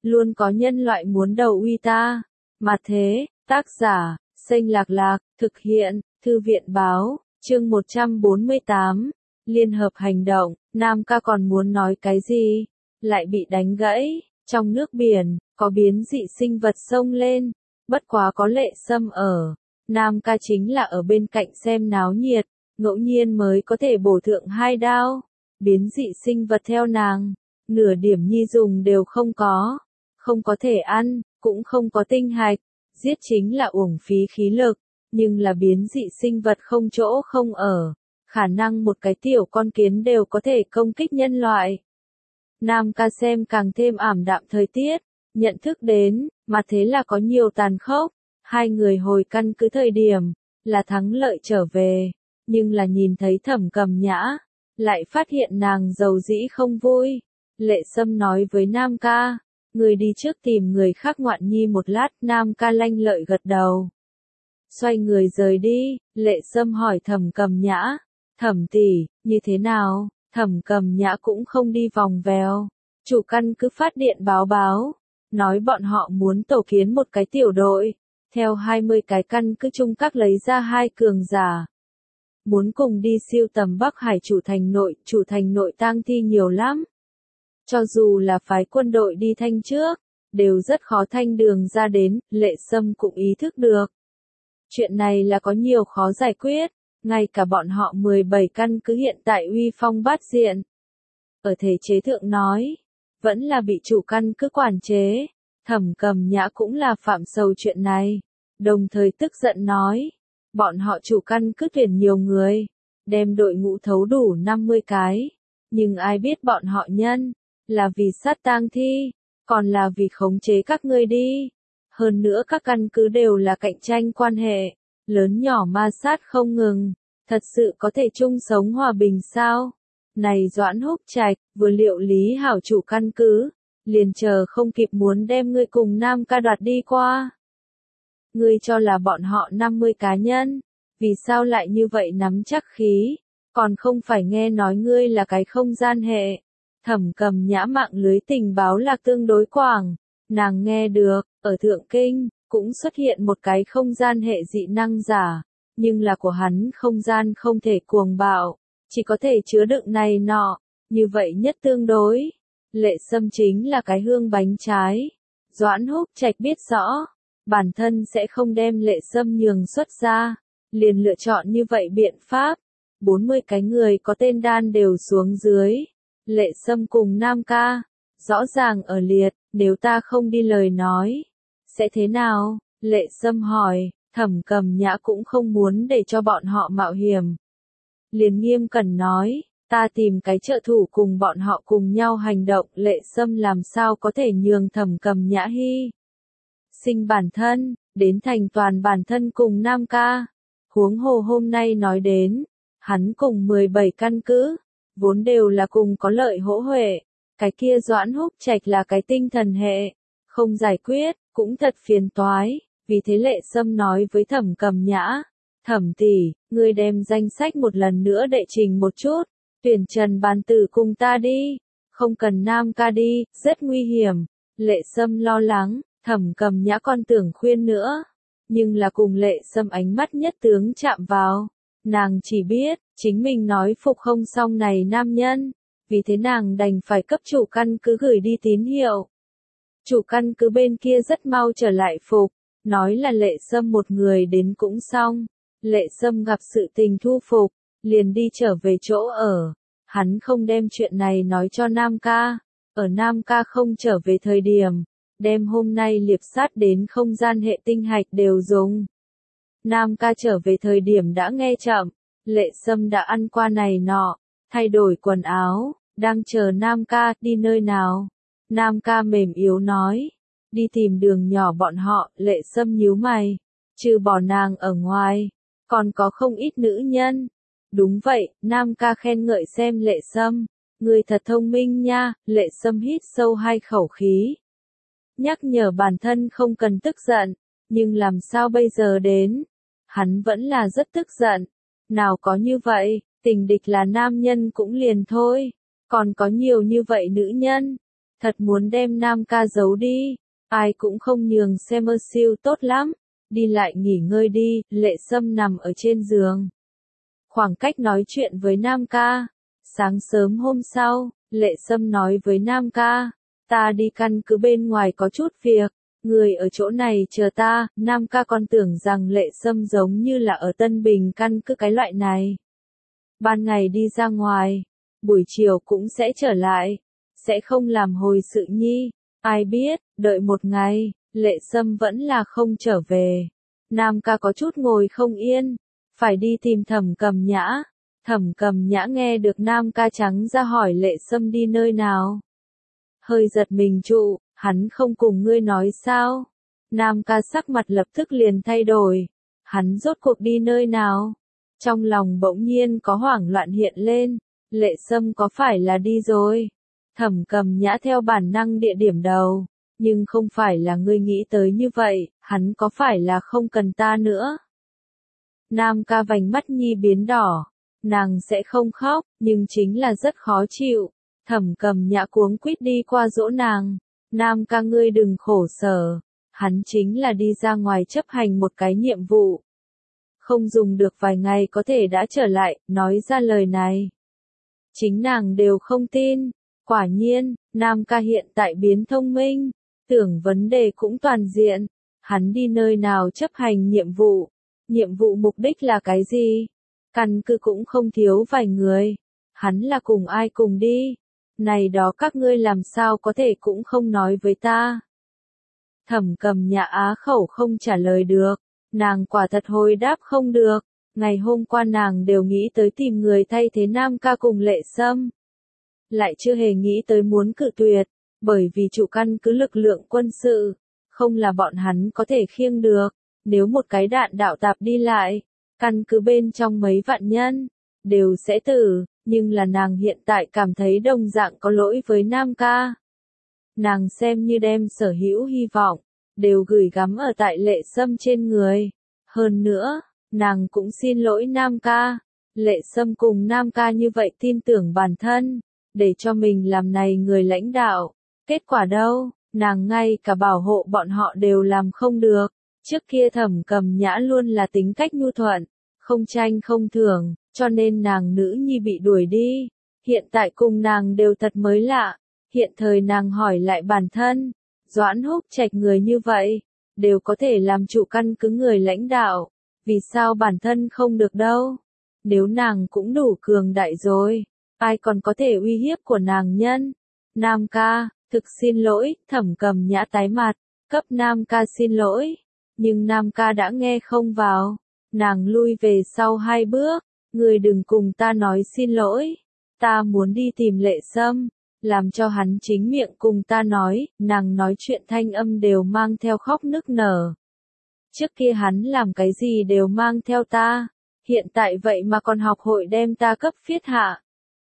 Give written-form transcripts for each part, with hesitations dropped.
luôn có nhân loại muốn đầu uy ta. Mà thế, tác giả, Xanh Lạc Lạc, thực hiện, Thư viện Báo, chương 148, Liên hợp hành động, Nam ca còn muốn nói cái gì? Lại bị đánh gãy, trong nước biển, có biến dị sinh vật xông lên, bất quá có Lệ Sâm ở. Nam ca chính là ở bên cạnh xem náo nhiệt, ngẫu nhiên mới có thể bổ thượng 2 đao. Biến dị sinh vật theo nàng, nửa điểm nhi dùng đều không có thể ăn, cũng không có tinh hạch, giết chính là uổng phí khí lực, nhưng là biến dị sinh vật không chỗ không ở, khả năng một cái tiểu con kiến đều có thể công kích nhân loại. Nam ca xem càng thêm ảm đạm thời tiết, nhận thức đến, mà thế là có nhiều tàn khốc, hai người hồi căn cứ thời điểm, là thắng lợi trở về, nhưng là nhìn thấy Thẩm Cầm Nhã, lại phát hiện nàng giàu dĩ không vui. Lệ Sâm nói với Nam ca, người đi trước tìm người khác ngoạn nhi một lát. Nam ca lanh lợi gật đầu. Xoay người rời đi, Lệ Sâm hỏi Thẩm Cầm Nhã, Thẩm tỷ, như thế nào? Thẩm Cầm Nhã cũng không đi vòng vèo, chủ căn cứ phát điện báo, nói bọn họ muốn tổ kiến một cái tiểu đội, theo 20 cái căn cứ chung các lấy ra 2 cường giả. Muốn cùng đi siêu tầm Bắc Hải chủ thành nội tang thi nhiều lắm. Cho dù là phái quân đội đi thanh trước, đều rất khó thanh đường ra đến. Lệ Sâm cũng ý thức được. Chuyện này là có nhiều khó giải quyết, ngay cả bọn họ 17 căn cứ hiện tại uy phong bát diện. Ở thể chế thượng nói, vẫn là bị chủ căn cứ quản chế. Thẩm Cầm Nhã cũng là phạm sầu chuyện này, đồng thời tức giận nói, bọn họ chủ căn cứ tuyển nhiều người, đem đội ngũ thấu đủ 50 cái, nhưng ai biết bọn họ nhân, là vì sát tang thi, còn là vì khống chế các ngươi đi. Hơn nữa các căn cứ đều là cạnh tranh quan hệ, lớn nhỏ ma sát không ngừng, thật sự có thể chung sống hòa bình sao? Này Doãn Húc Trạch, vừa liệu lý hảo chủ căn cứ, liền chờ không kịp muốn đem ngươi cùng Nam ca đoạt đi qua. Ngươi cho là bọn họ 50 cá nhân, vì sao lại như vậy nắm chắc khí, còn không phải nghe nói ngươi là cái không gian hệ. Thẩm Cầm Nhã mạng lưới tình báo là tương đối quảng, nàng nghe được, ở Thượng Kinh, cũng xuất hiện một cái không gian hệ dị năng giả, nhưng là của hắn không gian không thể cuồng bạo, chỉ có thể chứa đựng này nọ, như vậy nhất tương đối. Lệ Sâm chính là cái hương bánh trái. Doãn Húc Trạch biết rõ, bản thân sẽ không đem Lệ Sâm nhường xuất ra, liền lựa chọn như vậy biện pháp. 40 cái người có tên đan đều xuống dưới. Lệ Sâm cùng Nam ca, rõ ràng ở liệt, nếu ta không đi lời nói, sẽ thế nào? Lệ Sâm hỏi. Thẩm Cầm Nhã cũng không muốn để cho bọn họ mạo hiểm. Liền nghiêm cẩn nói, ta tìm cái trợ thủ cùng bọn họ cùng nhau hành động. Lệ Sâm làm sao có thể nhường Thẩm Cầm Nhã hy sinh bản thân, đến thành toàn bản thân cùng Nam ca. Huống hồ hôm nay nói đến, hắn cùng 17 căn cứ, vốn đều là cùng có lợi hỗ huệ, cái kia Doãn Húc Trạch là cái tinh thần hệ, không giải quyết, cũng thật phiền toái. Vì thế Lệ Sâm nói với Thẩm Cầm Nhã, Thẩm tỷ, ngươi đem danh sách một lần nữa đệ trình một chút, tuyển Trần Bàn Tử cùng ta đi, không cần Nam ca đi, rất nguy hiểm. Lệ Sâm lo lắng, Thẩm Cầm Nhã còn tưởng khuyên nữa, nhưng là cùng Lệ Sâm ánh mắt nhất tướng chạm vào, nàng chỉ biết, chính mình nói phục không xong này nam nhân, vì thế nàng đành phải cấp chủ căn cứ gửi đi tín hiệu. Chủ căn cứ bên kia rất mau trở lại phục, nói là Lệ Sâm một người đến cũng xong. Lệ Sâm gặp sự tình thu phục, liền đi trở về chỗ ở. Hắn không đem chuyện này nói cho Nam ca. Ở Nam ca không trở về thời điểm, đem hôm nay liệp sát đến không gian hệ tinh hạch đều dùng. Nam ca trở về thời điểm đã nghe chậm, Lệ Sâm đã ăn qua này nọ, thay đổi quần áo, đang chờ Nam ca. Đi nơi nào? Nam ca mềm yếu nói, đi tìm Đường nhỏ bọn họ. Lệ Sâm nhíu mày, trừ bỏ nàng ở ngoài, còn có không ít nữ nhân. Đúng vậy, Nam ca khen ngợi xem Lệ Sâm, người thật thông minh nha. Lệ Sâm hít sâu 2 khẩu khí, nhắc nhở bản thân không cần tức giận, nhưng làm sao bây giờ đến? Hắn vẫn là rất tức giận. Nào có như vậy, tình địch là nam nhân cũng liền thôi, còn có nhiều như vậy nữ nhân. Thật muốn đem Nam ca giấu đi. Ai cũng không nhường xem ơ siêu tốt lắm. Đi lại nghỉ ngơi đi, Lệ Sâm nằm ở trên giường. Khoảng cách nói chuyện với Nam ca. Sáng sớm hôm sau, Lệ Sâm nói với Nam ca. Ta đi căn cứ bên ngoài có chút việc. Người ở chỗ này chờ ta. Nam ca còn tưởng rằng Lệ Sâm giống như là ở Tân Bình căn cứ cái loại này. Ban ngày đi ra ngoài, buổi chiều cũng sẽ trở lại. Sẽ không làm hồi sự nhi. Ai biết, đợi một ngày, Lệ Sâm vẫn là không trở về. Nam ca có chút ngồi không yên. Phải đi tìm Thẩm Cầm Nhã. Thẩm Cầm Nhã nghe được Nam ca trắng ra hỏi Lệ Sâm đi nơi nào. Hơi giật mình trụ, hắn không cùng ngươi nói sao? Nam ca sắc mặt lập tức liền thay đổi. Hắn rốt cuộc đi nơi nào? Trong lòng bỗng nhiên có hoảng loạn hiện lên. Lệ Sâm có phải là đi rồi? Thẩm Cầm Nhã theo bản năng địa điểm đầu. Nhưng không phải là ngươi nghĩ tới như vậy, hắn có phải là không cần ta nữa? Nam ca vành mắt nhi biến đỏ. Nàng sẽ không khóc, nhưng chính là rất khó chịu. Thẩm Cầm Nhã cuống quýt đi qua dỗ nàng. Nam ca ngươi đừng khổ sở. Hắn chính là đi ra ngoài chấp hành một cái nhiệm vụ. Không dùng được vài ngày có thể đã trở lại, nói ra lời này. Chính nàng đều không tin. Quả nhiên, Nam ca hiện tại biến thông minh. Tưởng vấn đề cũng toàn diện. Hắn đi nơi nào chấp hành nhiệm vụ. Nhiệm vụ mục đích là cái gì? Căn cứ cũng không thiếu vài người. Hắn là cùng ai cùng đi? Này đó các ngươi làm sao có thể cũng không nói với ta. Thẩm Cầm Nhã á khẩu không trả lời được. Nàng quả thật hồi đáp không được. Ngày hôm qua nàng đều nghĩ tới tìm người thay thế Nam ca cùng Lệ Sâm. Lại chưa hề nghĩ tới muốn cự tuyệt. Bởi vì chủ căn cứ lực lượng quân sự. Không là bọn hắn có thể khiêng được. Nếu một cái đạn đạo tạp đi lại. Căn cứ bên trong mấy vạn nhân. Đều sẽ tử. Nhưng là nàng hiện tại cảm thấy đồng dạng có lỗi với Nam ca. Nàng xem như đem sở hữu hy vọng. Đều gửi gắm ở tại Lệ Sâm trên người. Hơn nữa, nàng cũng xin lỗi Nam ca. Lệ Sâm cùng Nam ca như vậy tin tưởng bản thân. Để cho mình làm này người lãnh đạo. Kết quả đâu, nàng ngay cả bảo hộ bọn họ đều làm không được. Trước kia Thẩm Cầm Nhã luôn là tính cách nhu thuận. Không tranh không thưởng, cho nên nàng nữ nhi bị đuổi đi. Hiện tại cùng nàng đều thật mới lạ. Hiện thời nàng hỏi lại bản thân. Doãn Húc Trạch người như vậy, đều có thể làm chủ căn cứ người lãnh đạo. Vì sao bản thân không được đâu? Nếu nàng cũng đủ cường đại rồi, ai còn có thể uy hiếp của nàng nhân? Nam ca, thực xin lỗi, Thẩm Cầm Nhã tái mặt, cấp Nam ca xin lỗi. Nhưng Nam ca đã nghe không vào. Nàng lui về sau 2 bước. Người đừng cùng ta nói xin lỗi. Ta muốn đi tìm Lệ Sâm. Làm cho hắn chính miệng cùng ta nói. Nàng nói chuyện thanh âm đều mang theo khóc nức nở. Trước kia hắn làm cái gì đều mang theo ta. Hiện tại vậy mà còn học hội đem ta cấp phiết hạ.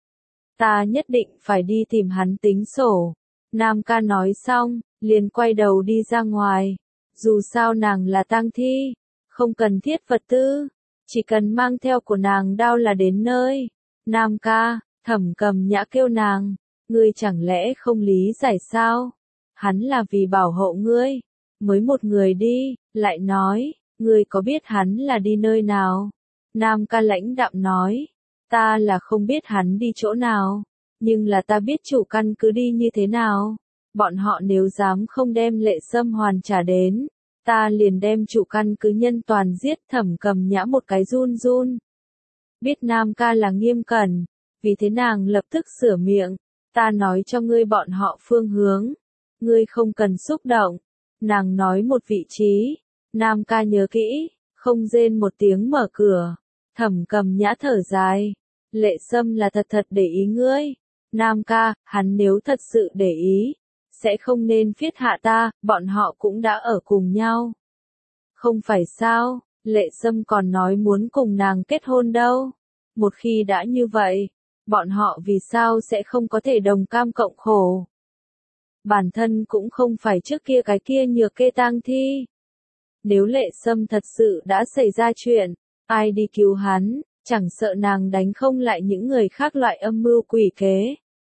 Ta nhất định phải đi tìm hắn tính sổ. Nam ca nói xong, liền quay đầu đi ra ngoài. Dù sao nàng là tang thi, không cần thiết vật tư, chỉ cần mang theo của nàng đao là đến nơi. Nam ca, Thẩm Cầm Nhã kêu nàng, ngươi chẳng lẽ không lý giải sao? Hắn là vì bảo hộ ngươi, mới một người đi, lại nói, ngươi có biết hắn là đi nơi nào? Nam ca lãnh đạm nói, ta là không biết hắn đi chỗ nào, nhưng là ta biết chủ căn cứ đi như thế nào. Bọn họ nếu dám không đem Lệ Sâm hoàn trả đến, ta liền đem chủ căn cứ nhân toàn giết. Thẩm Cầm Nhã một cái run run. Biết Nam ca là nghiêm cẩn, vì thế nàng lập tức sửa miệng, ta nói cho ngươi bọn họ phương hướng, ngươi không cần xúc động. Nàng nói một vị trí, Nam ca nhớ kỹ, không rên một tiếng mở cửa. Thẩm Cầm Nhã thở dài, Lệ Sâm là thật thật để ý ngươi. Nam ca, hắn nếu thật sự để ý, sẽ không nên phiết hạ ta, bọn họ cũng đã ở cùng nhau. Không phải sao, Lệ Sâm còn nói muốn cùng nàng kết hôn đâu. Một khi đã như vậy, bọn họ vì sao sẽ không có thể đồng cam cộng khổ. Bản thân cũng không phải trước kia cái kia nhược kê tang thi. Nếu Lệ Sâm thật sự đã xảy ra chuyện, ai đi cứu hắn, chẳng sợ nàng đánh không lại những người khác loại âm mưu quỷ kế.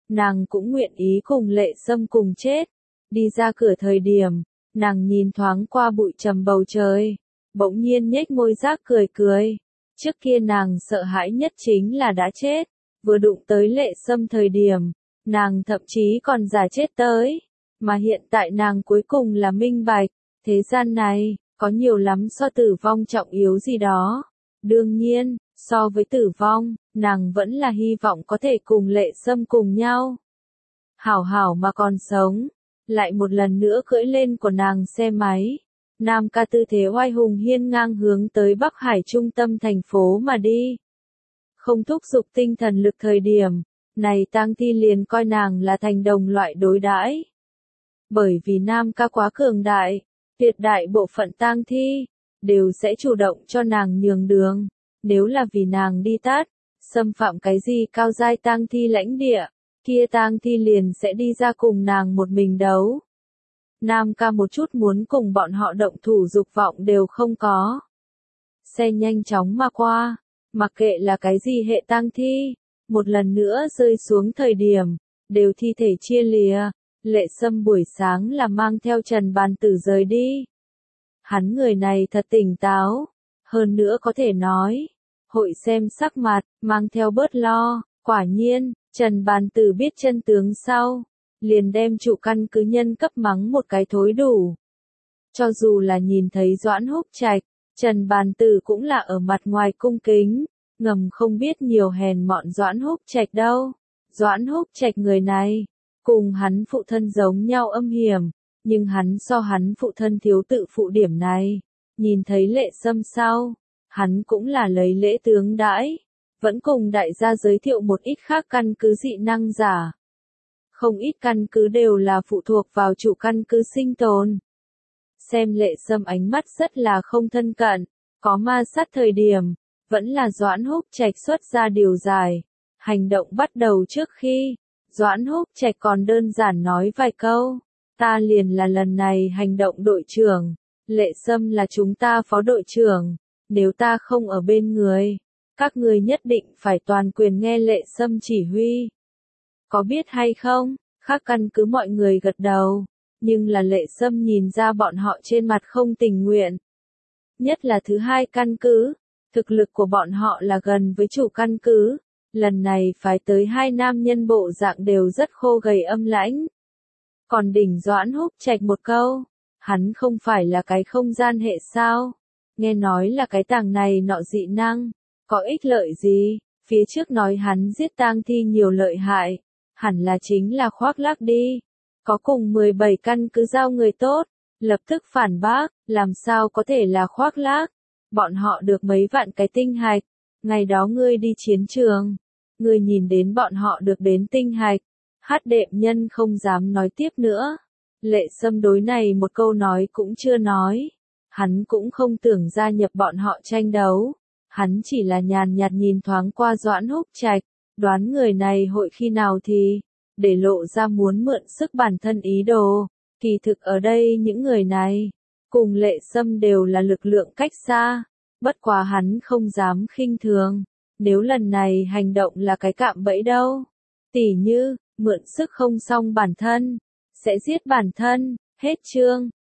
nàng cũng nguyện ý cùng Lệ Sâm cùng chết. Đi ra cửa thời điểm, nàng nhìn thoáng qua bụi trầm bầu trời, bỗng nhiên nhếch môi rác cười cười. Trước kia nàng sợ hãi nhất chính là đã chết, vừa đụng tới Lệ Sâm thời điểm, nàng thậm chí còn giả chết tới, mà hiện tại nàng cuối cùng là minh bạch, thế gian này, có nhiều lắm so tử vong trọng yếu gì đó. Đương nhiên, so với tử vong, nàng vẫn là hy vọng có thể cùng Lệ Sâm cùng nhau. Hảo hảo mà còn sống, lại một lần nữa cưỡi lên của nàng xe máy. Nam ca tư thế oai hùng hiên ngang hướng tới Bắc Hải trung tâm thành phố mà đi. Không thúc giục tinh thần lực thời điểm, này tang thi liền coi nàng là thành đồng loại đối đãi. Bởi vì Nam ca quá cường đại, tuyệt đại bộ phận tang thi đều sẽ chủ động cho nàng nhường đường. Nếu là vì nàng đi tát, xâm phạm cái gì cao giai tang thi lãnh địa, kia tang thi liền sẽ đi ra cùng nàng một mình đấu. Nam ca một chút muốn cùng bọn họ động thủ dục vọng đều không có. Xe nhanh chóng mà qua, mặc kệ là cái gì hệ tang thi, một lần nữa rơi xuống thời điểm, đều thi thể chia lìa. Lệ Sâm buổi sáng là mang theo Trần Bàn Tử rời đi. Hắn người này thật tỉnh táo, hơn nữa có thể nói, hội xem sắc mặt, mang theo bớt lo. Quả nhiên, Trần Bàn Tử biết chân tướng sau, liền đem chủ căn cứ nhân cấp mắng một cái thối đủ. Cho dù là nhìn thấy Doãn Húc Trạch, Trần Bàn Tử cũng là ở mặt ngoài cung kính, ngầm không biết nhiều hèn mọn Doãn Húc Trạch đâu. Doãn Húc Trạch người này, cùng hắn phụ thân giống nhau âm hiểm, nhưng hắn so hắn phụ thân thiếu tự phụ điểm này. Nhìn thấy Lệ Sâm sau, hắn cũng là lấy lễ tướng đãi, vẫn cùng đại gia giới thiệu một ít khác căn cứ dị năng giả. Không ít căn cứ đều là phụ thuộc vào chủ căn cứ sinh tồn. Xem Lệ Sâm ánh mắt rất là không thân cận, có ma sát thời điểm, vẫn là Doãn Húc Trạch xuất ra điều giải. Hành động bắt đầu trước khi, Doãn Húc Trạch còn đơn giản nói vài câu, ta liền là lần này hành động đội trưởng, Lệ Sâm là chúng ta phó đội trưởng, nếu ta không ở bên người, các người nhất định phải toàn quyền nghe Lệ Sâm chỉ huy. Có biết hay không? Khác căn cứ mọi người gật đầu, nhưng là Lệ Sâm nhìn ra bọn họ trên mặt không tình nguyện. Nhất là thứ hai căn cứ, thực lực của bọn họ là gần với chủ căn cứ, lần này phải tới hai nam nhân bộ dạng đều rất khô gầy âm lãnh. Còn đỉnh Doãn Húc Trạch một câu, hắn không phải là cái không gian hệ sao? Nghe nói là cái tàng này nọ dị năng, có ích lợi gì? Phía trước nói hắn giết tang thi nhiều lợi hại, hẳn là chính là khoác lác đi. Có cùng 17 căn cứ giao người tốt, lập tức phản bác, làm sao có thể là khoác lác? Bọn họ được mấy vạn cái tinh hạch, ngày đó ngươi đi chiến trường, ngươi nhìn đến bọn họ được đến tinh hạch. Hát đệm nhân không dám nói tiếp nữa. Lệ Sâm đối này một câu nói cũng chưa nói. Hắn cũng không tưởng gia nhập bọn họ tranh đấu. Hắn chỉ là nhàn nhạt nhìn thoáng qua Doãn Húc Trạch, đoán người này hội khi nào thì, để lộ ra muốn mượn sức bản thân ý đồ. Kỳ thực ở đây những người này, cùng Lệ Sâm đều là lực lượng cách xa, bất quá hắn không dám khinh thường. Nếu lần này hành động là cái cạm bẫy đâu, tỉ như, mượn sức không xong bản thân, sẽ giết bản thân. Hết chương.